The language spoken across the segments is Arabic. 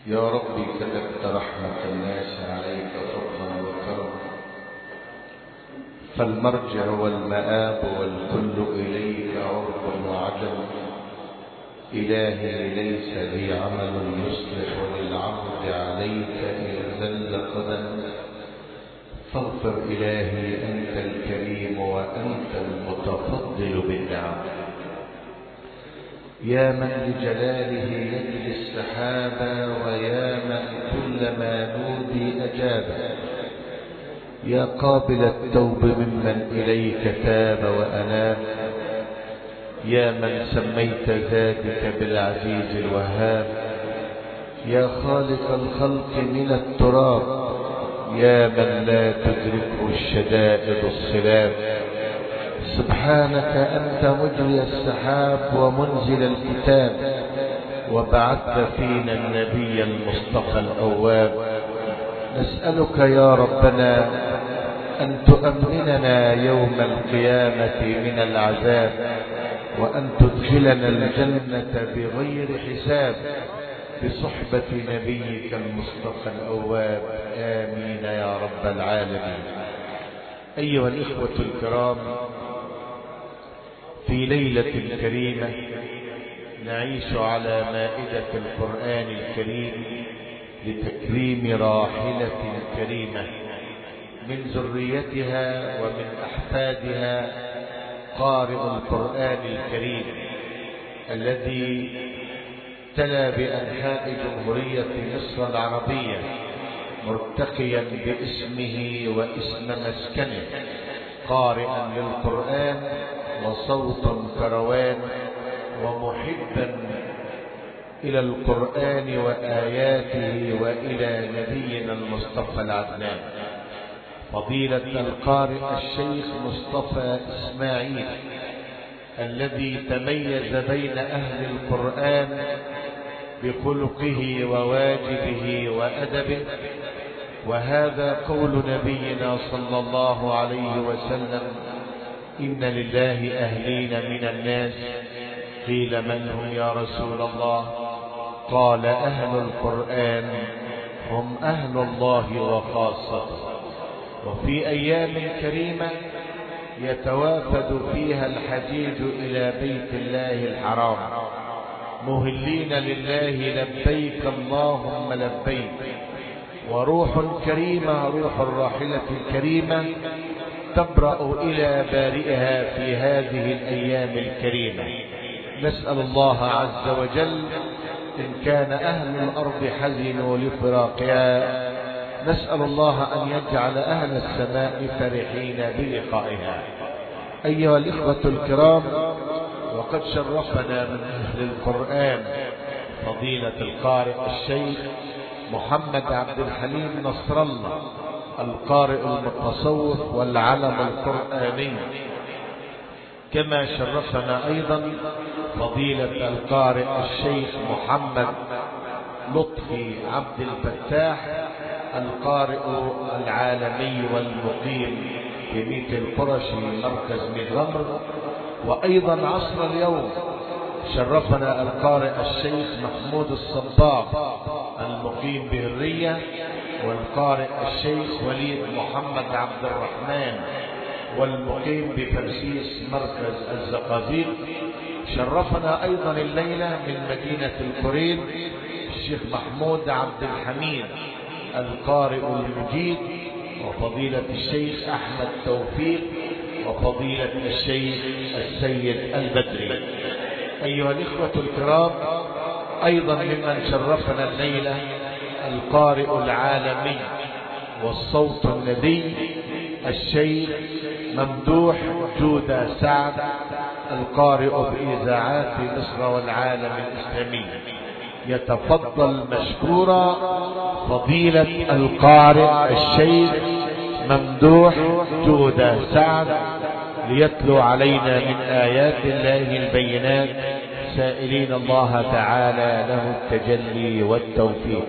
يا ربي كتبت رحمة الناس عليك فضلا وكرما، فالمرجع والمآب والكل إليك عرب وعجم. إلهي ليس لي عمل يصلح للعبد عليك إن زل قدم، فاغفر إلهي أنت الكريم وأنت المتفضل بالنعم. يا من لجلاله يجري السحابا، ويا من كلما نودي أجابا. يا قابل التوب ممن إليك تاب وأناب، يا من سميت ذاتك بالعزيز الوهاب. يا خالق الخلق من التراب، يا من لا تدركه الشدائد الصلاب. سبحانك أنت مجري السحاب ومنزل الكتاب، وبعثت فينا النبي المصطفى الأواب. نسألك يا ربنا أن تؤمننا يوم القيامة من العذاب، وأن تدخلنا الجنة بغير حساب بصحبة نبيك المصطفى الأواب. آمين يا رب العالمين. أيها الإخوة الكرام، في ليلة كريمة نعيش على مائدة القرآن الكريم لتكريم راحلة كريمة من ذريتها ومن أحفادها قارئ القرآن الكريم الذي تلا بأنحاء جمهورية مصر العربية، مرتقيا باسمه واسم مسكنه، قارئا للقرآن وصوت كروان، ومحبا إلى القرآن وآياته وإلى نبينا المصطفى العدنان، فضيلة القارئ الشيخ مصطفى إسماعيل، الذي تميز بين أهل القرآن بخلقه وواجبه وأدبه. وهذا قول نبينا صلى الله عليه وسلم: إن لله أهلين من الناس. قيل من هم يا رسول الله؟ قال: أهل القرآن هم أهل الله وخاصته. وفي أيام كريمة يتوافد فيها الحجيج إلى بيت الله الحرام مهلين لله لبيك اللهم لبيك، وروح كريمة، روح الراحلة الكريمة، تبرأ إلى بارئها في هذه الأيام الكريمة. نسأل الله عز وجل إن كان أهل الأرض حزنوا لفراقها، نسأل الله أن يجعل أهل السماء فرحين بلقائها. أيها الإخوة الكرام، وقد شرفنا من أهل القرآن فضيلة القارئ الشيخ محمد عبد الحليم نصر الله، القارئ المتصوف والعلم القرآني. كما شرفنا أيضا فضيلة القارئ الشيخ محمد لطفي عبد الفتاح، القارئ العالمي والمقيم في ميت القرشي مركز ميت غمر. وأيضا عصر اليوم شرفنا القارئ الشيخ محمود الصباغ المقيم بهرية، والقارئ الشيخ وليد محمد عبد الرحمن والمقيم بفرسيس مركز الزقازيق. شرفنا أيضا الليلة من مدينة الكورين الشيخ محمود عبد الحميد القارئ المجيد، وفضيلة الشيخ أحمد توفيق، وفضيلة الشيخ السيد البدري. أيها الإخوة الكرام، أيضا ممن شرفنا الليلة القارئ العالمي والصوت الندي الشيخ ممدوح جودة سعد، القارئ بإذاعات مصر والعالم الإسلامي. يتفضل مشكورا فضيلة القارئ الشيخ ممدوح جودة سعد ليتلو علينا من آيات الله البينات، سائلين الله تعالى له التجلي والتوفيق.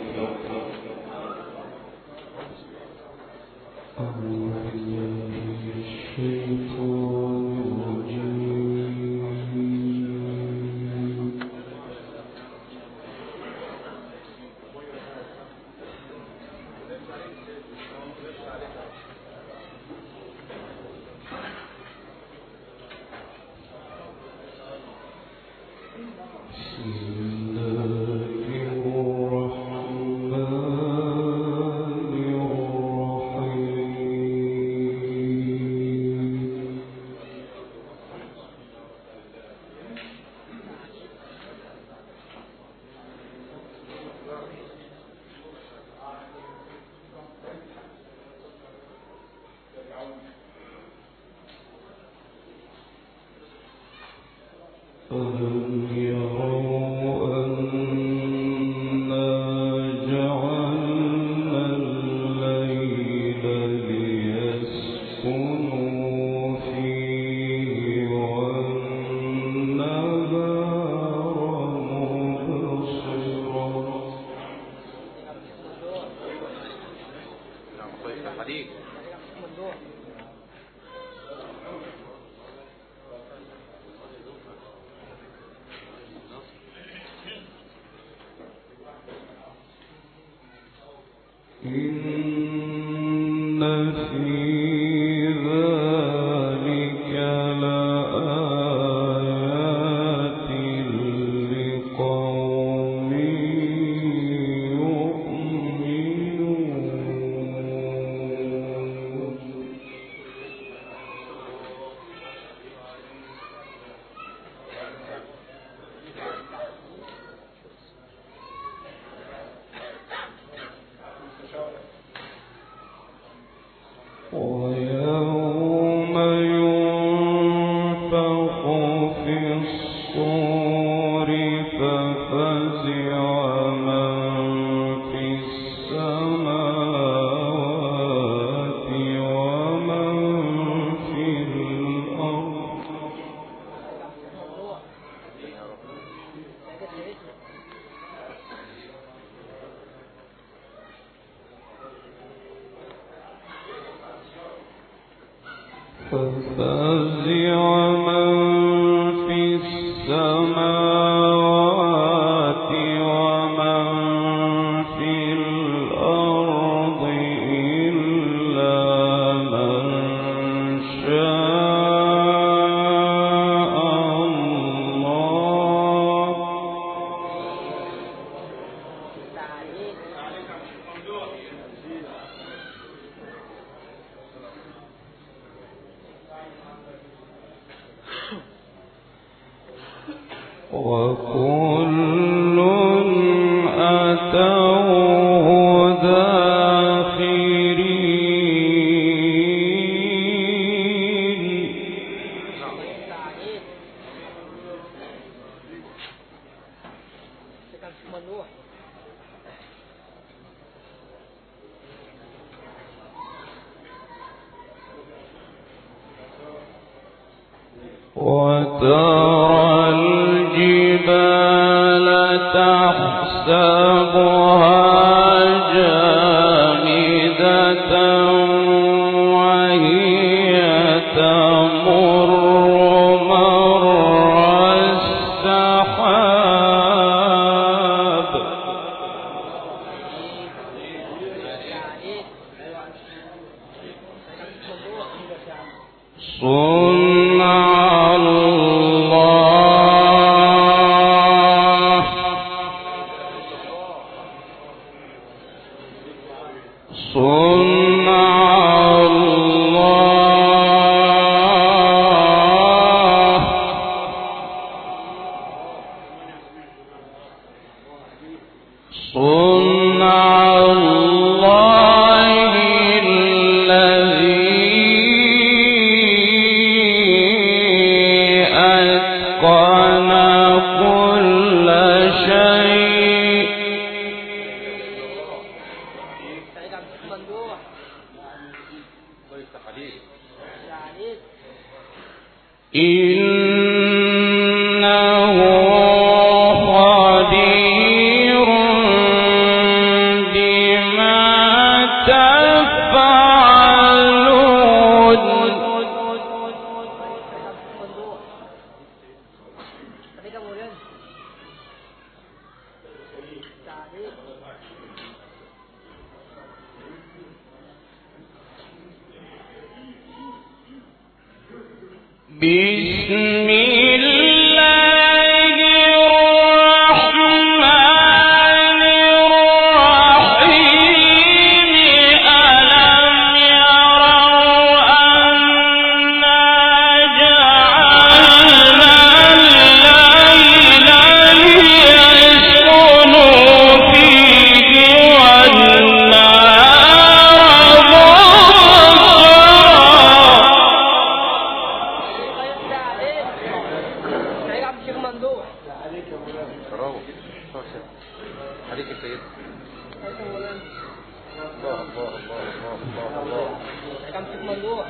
وترى الجبال تحسبها جامدة وهي تمر مر السحاب بسم الله برافو. عليك يا سيد. الله الله الله الله الله. كم في الموضوع؟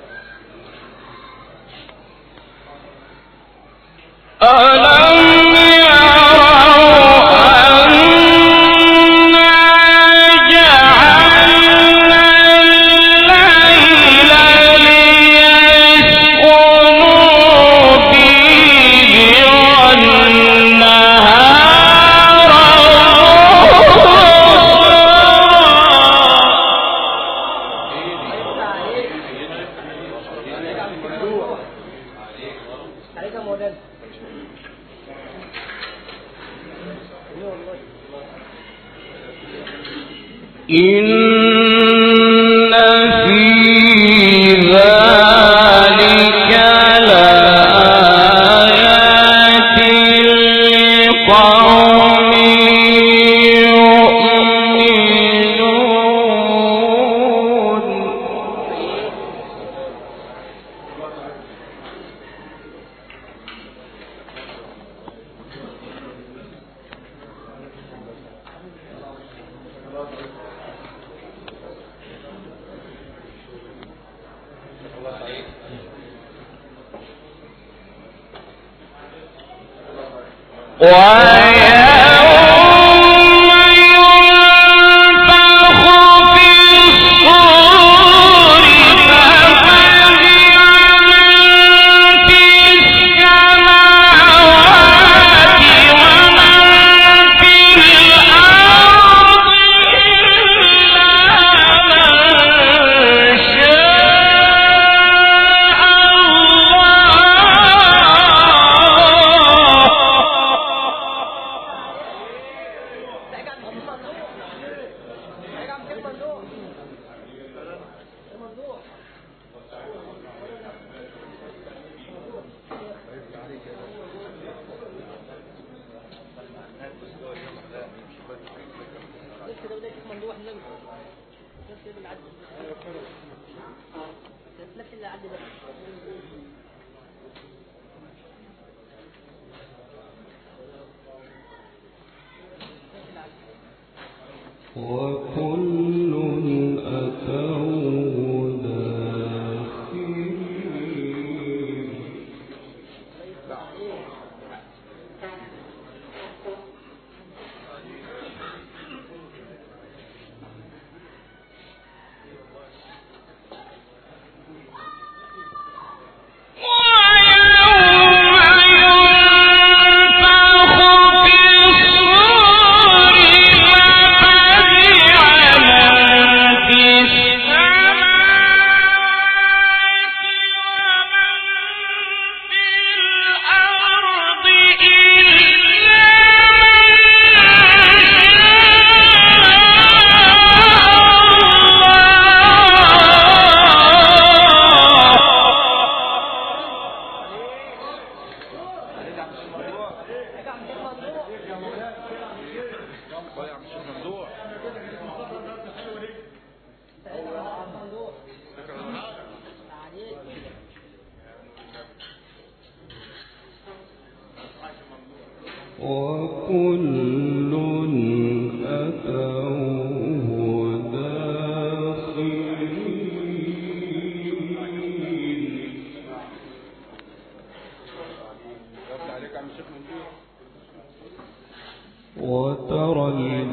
وترى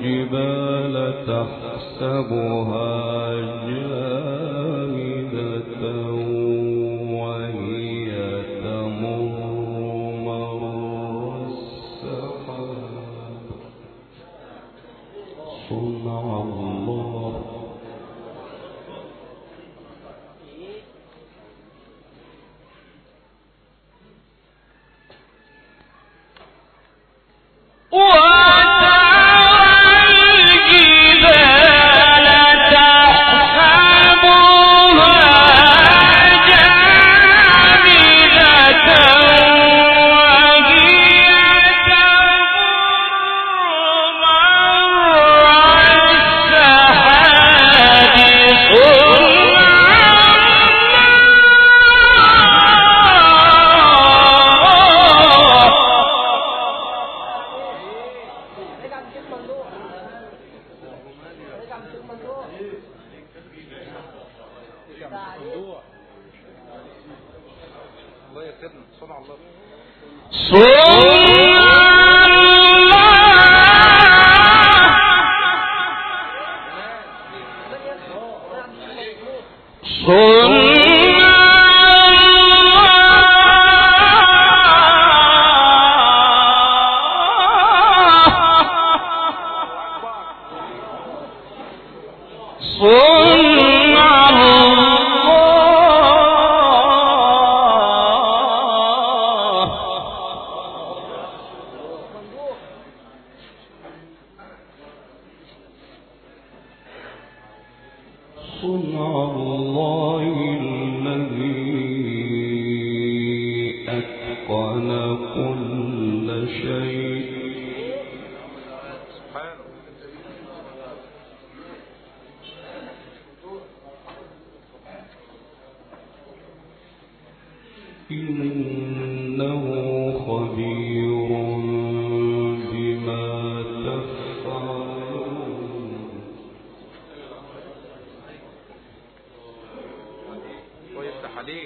الجبال تحسبها جامدة وهي تمر مر السحاب صنع الله صنع الله الذي أتقن كل شيء إنه خبير بما تفعلون. ويفتح عليك.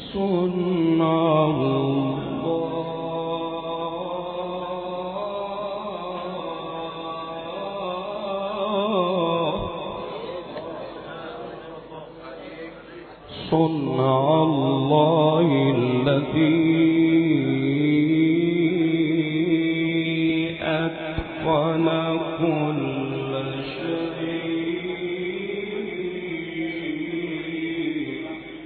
صنع الله الذي أتقن كل شيء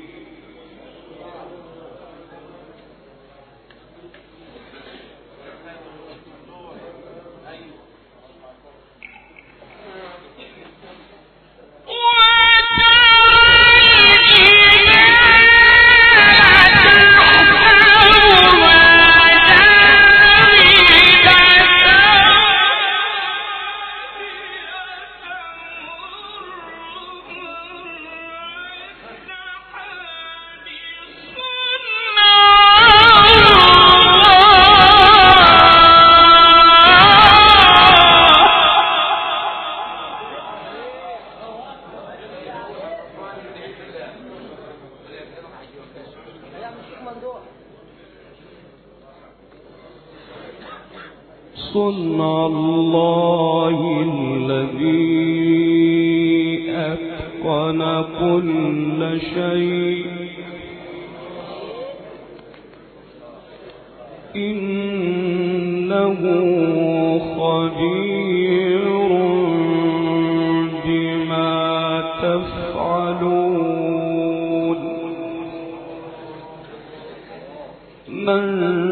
صنع الله الذي أتقن كل شيء إنه خبير بما تفعلون من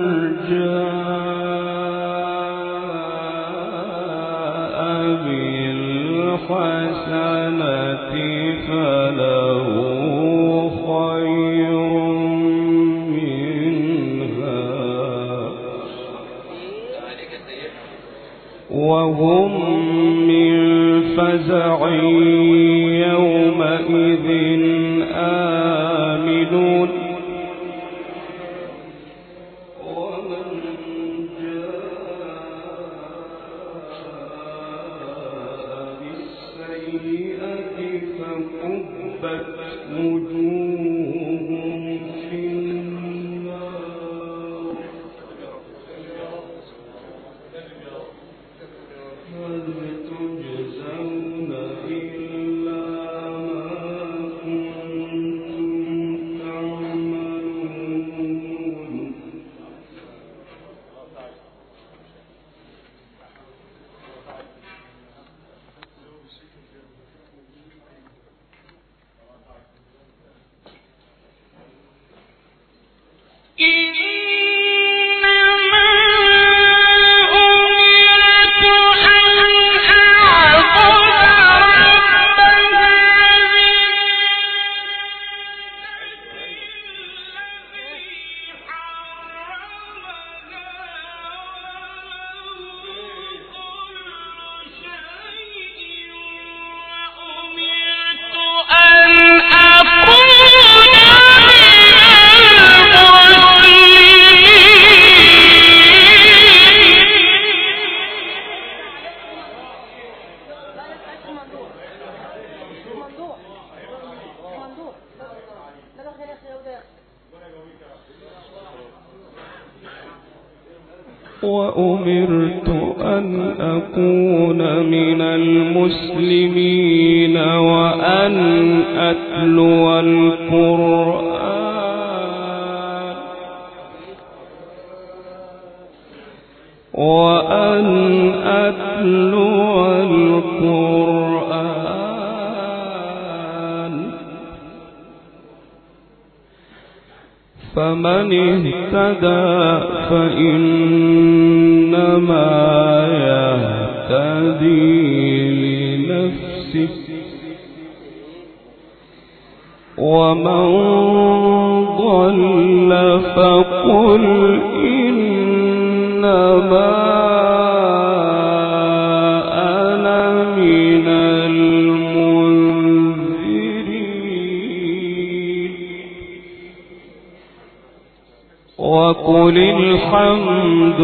الحسنة فله خير منها وهم من فزع يومئذ آمنون وأمرت أن أكون من المسلمين وأن أتلو القرآن فمن اهتدى فإنما يهتدي لنفسه ومن ضل فقل إنما أنا من المنذرين وقل الحمد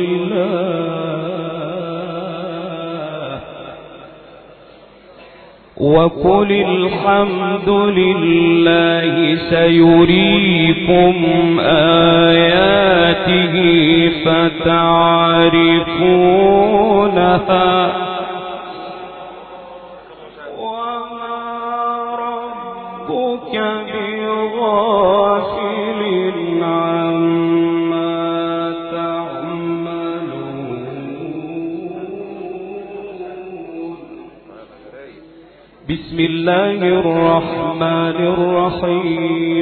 لله وقل الحمد لله سيريكم آياته فتعرفونها وما ربك بغافل عما تعملون. بسم الله الرحمن الرحيم.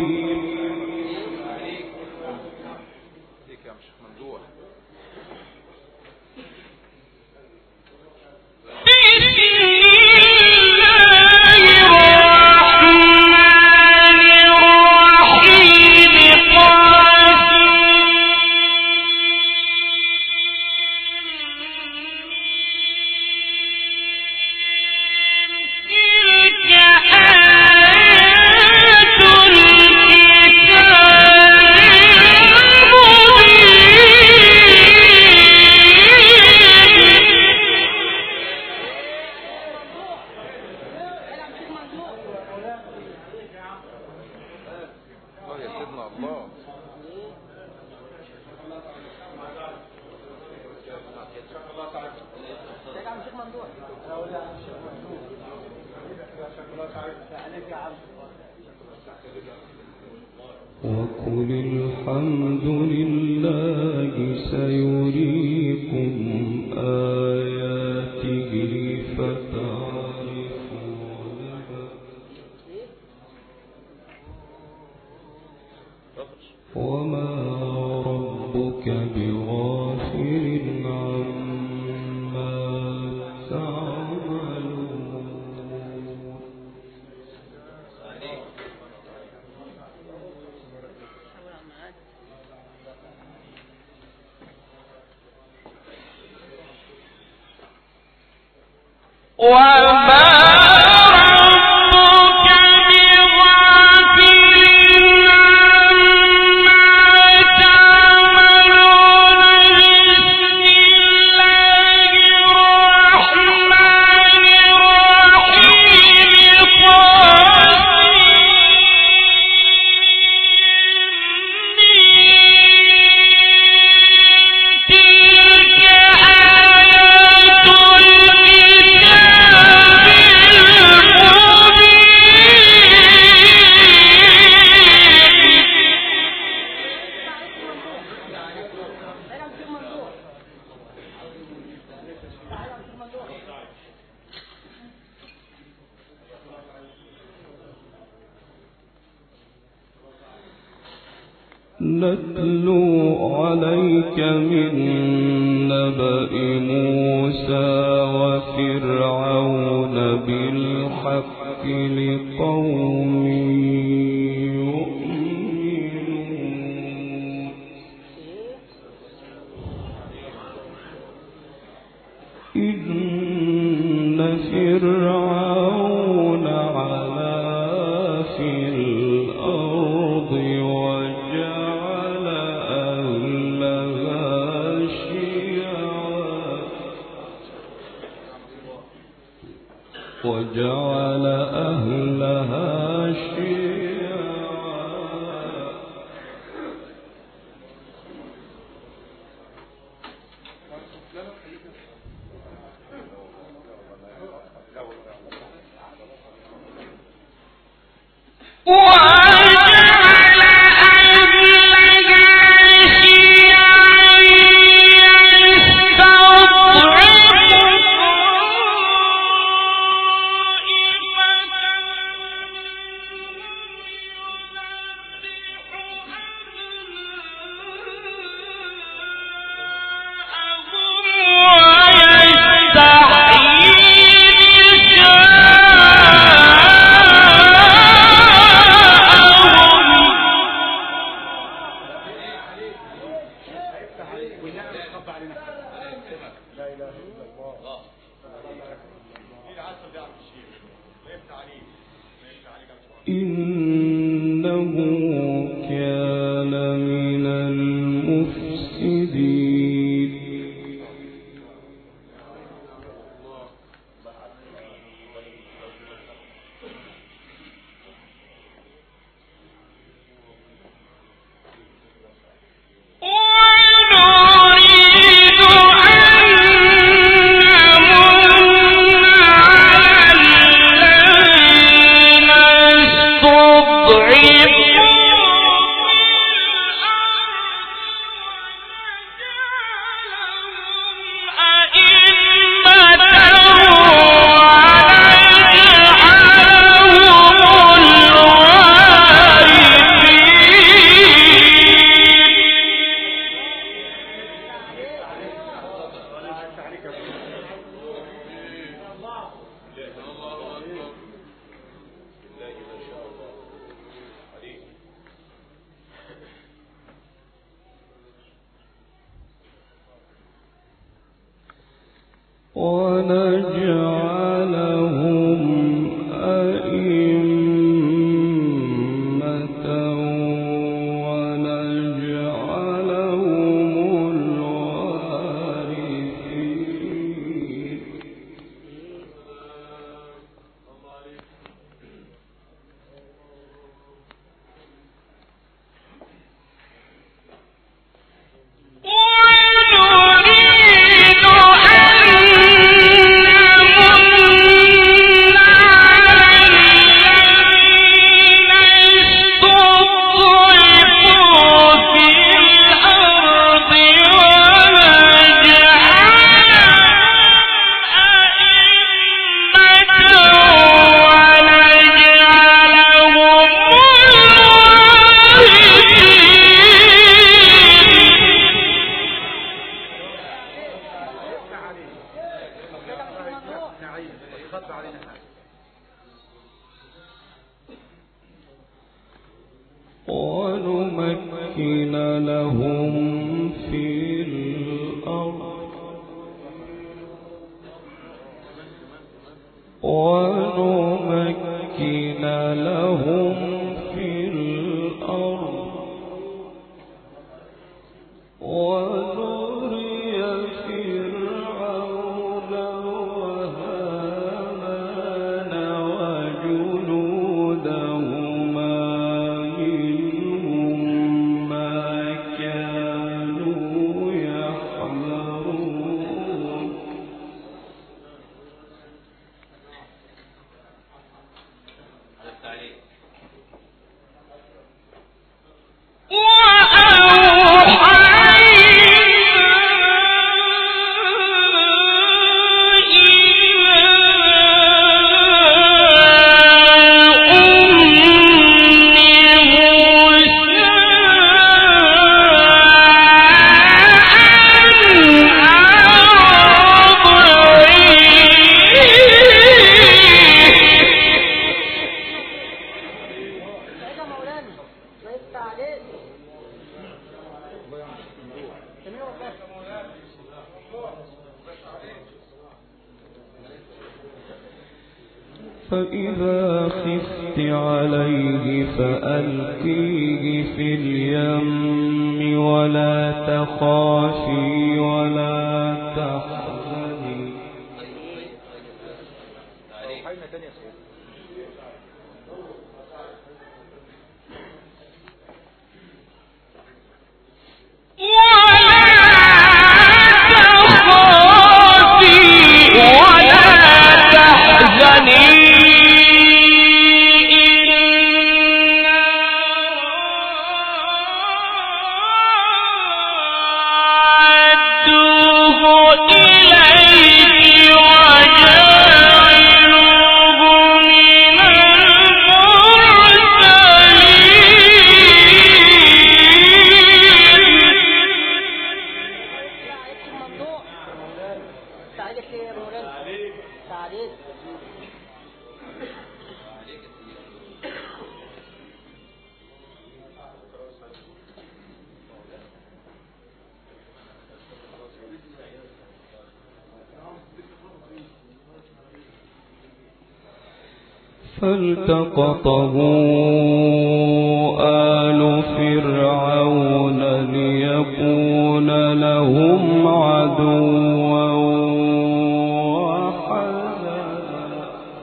وقل الحمد لله سيريكم آياته فتعرفونها وما ربك بغافل عما تعملون. وما نتلو عليك من نبأ موسى وفرعون بالحق لقوم يؤمنون. إن فرعون علا في الأرض وجعل أهلها شيعا. إنه كان من المفسدين. ونمكن لهم في الأرض ونمكن لهم في الأرض ونري فرعون وهامان وجنودهما منهم ما كانوا يحذرون فإذا خفت عليه فألقيه في اليم ولا تخافي ولا تحزني فالتقطه آل فرعون ليكون لهم عدوا وحزنا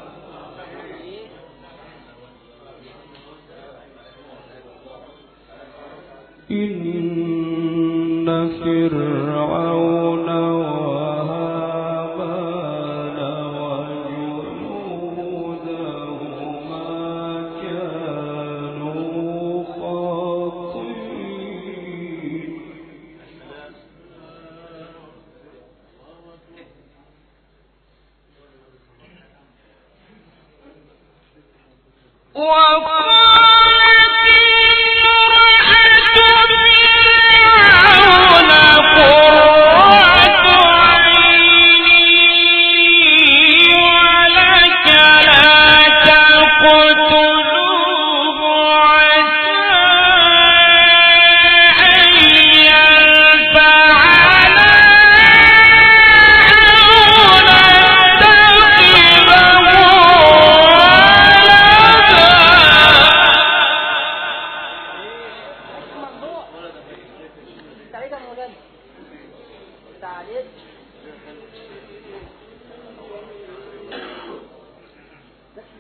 إن فرعون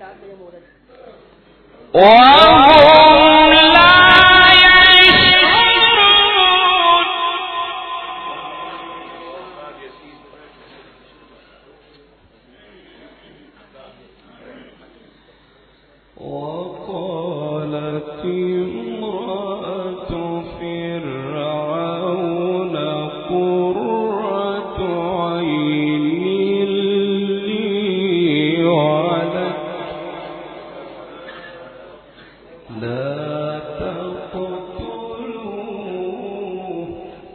وهم لا يشعرون. وقالت امرأة فرعون قرة عين لي ولك لا تقتلوه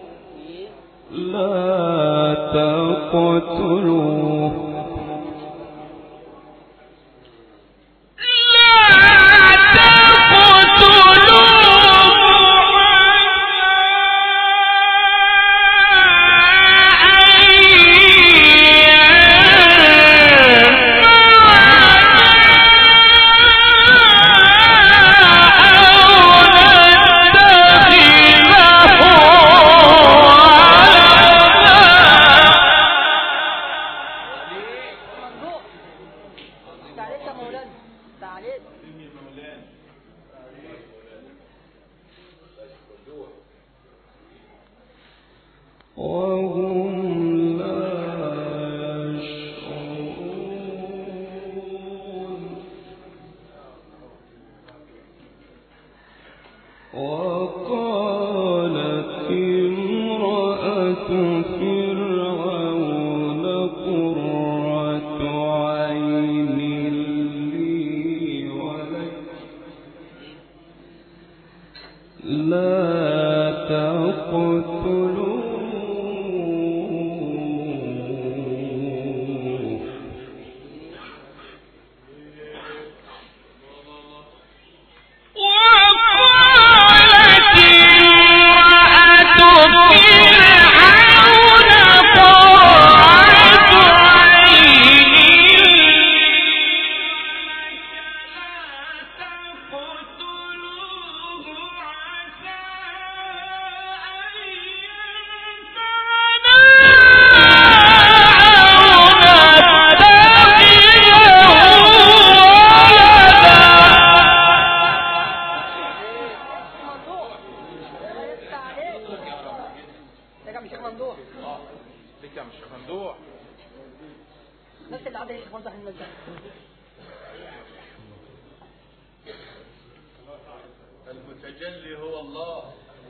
المتجلي هو الله.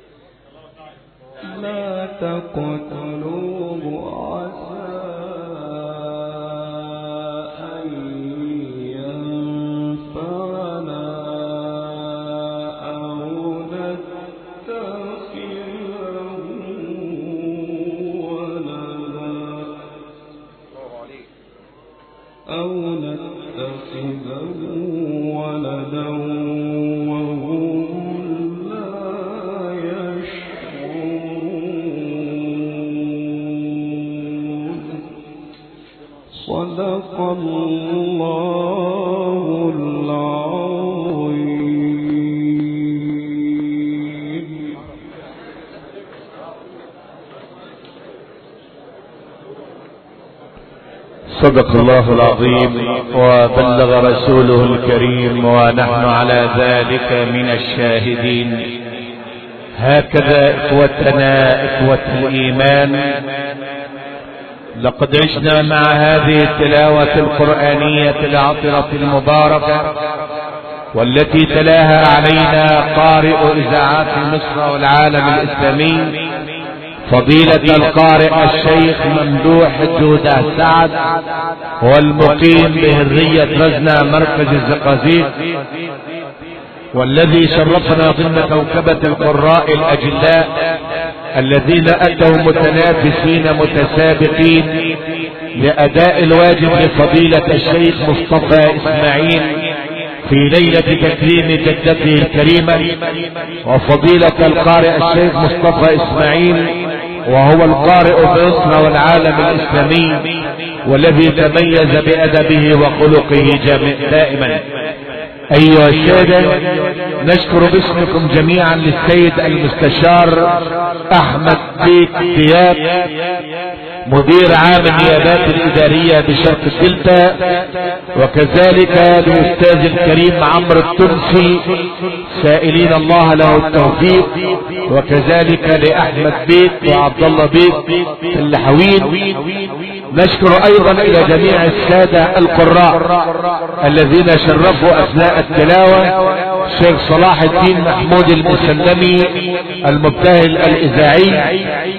لا تقتلوه عسى أن ينفعنا أو نتخذه ولدا صدق الله العظيم. صدق الله العظيم وبلغ رسوله الكريم ونحن على ذلك من الشاهدين. هكذا إخوتنا إخوة الإيمان، لقد عشنا مع هذه التلاوة القرآنية العطرة المباركة والتي تلاها علينا قارئ إذاعات مصر والعالم الإسلامي فضيلة القارئ الشيخ ممدوح جودة سعد، والمقيم بهرية رزنة مركز الزقازيق، والذي شرفنا ضمن كوكبة القراء الأجلاء الذين أتوا متنافسين متسابقين لأداء الواجب لفضيلة الشيخ مصطفى إسماعيل في ليلة تكريم جدته الكريمة. وفضيلة القارئ الشيخ مصطفى إسماعيل وهو القارئ بمصر والعالم الإسلامي والذي تميز بأدبه وخلقه دائما. أيها السادة، نشكر باسمكم جميعا للسيد المستشار أحمد بيك دياب مدير عام النيابات الإدارية بشرق الدلتا، وكذلك للأستاذ الكريم عمرو التونسي، سائلين الله له التوفيق، وكذلك لأحمد بيت وعبد الله بيت اللحوين. نشكر أيضا إلى جميع السادة القراء الذين شرفوا أثناء التلاوة، الشيخ صلاح الدين محمود المسلمي المبتهل الإذاعي،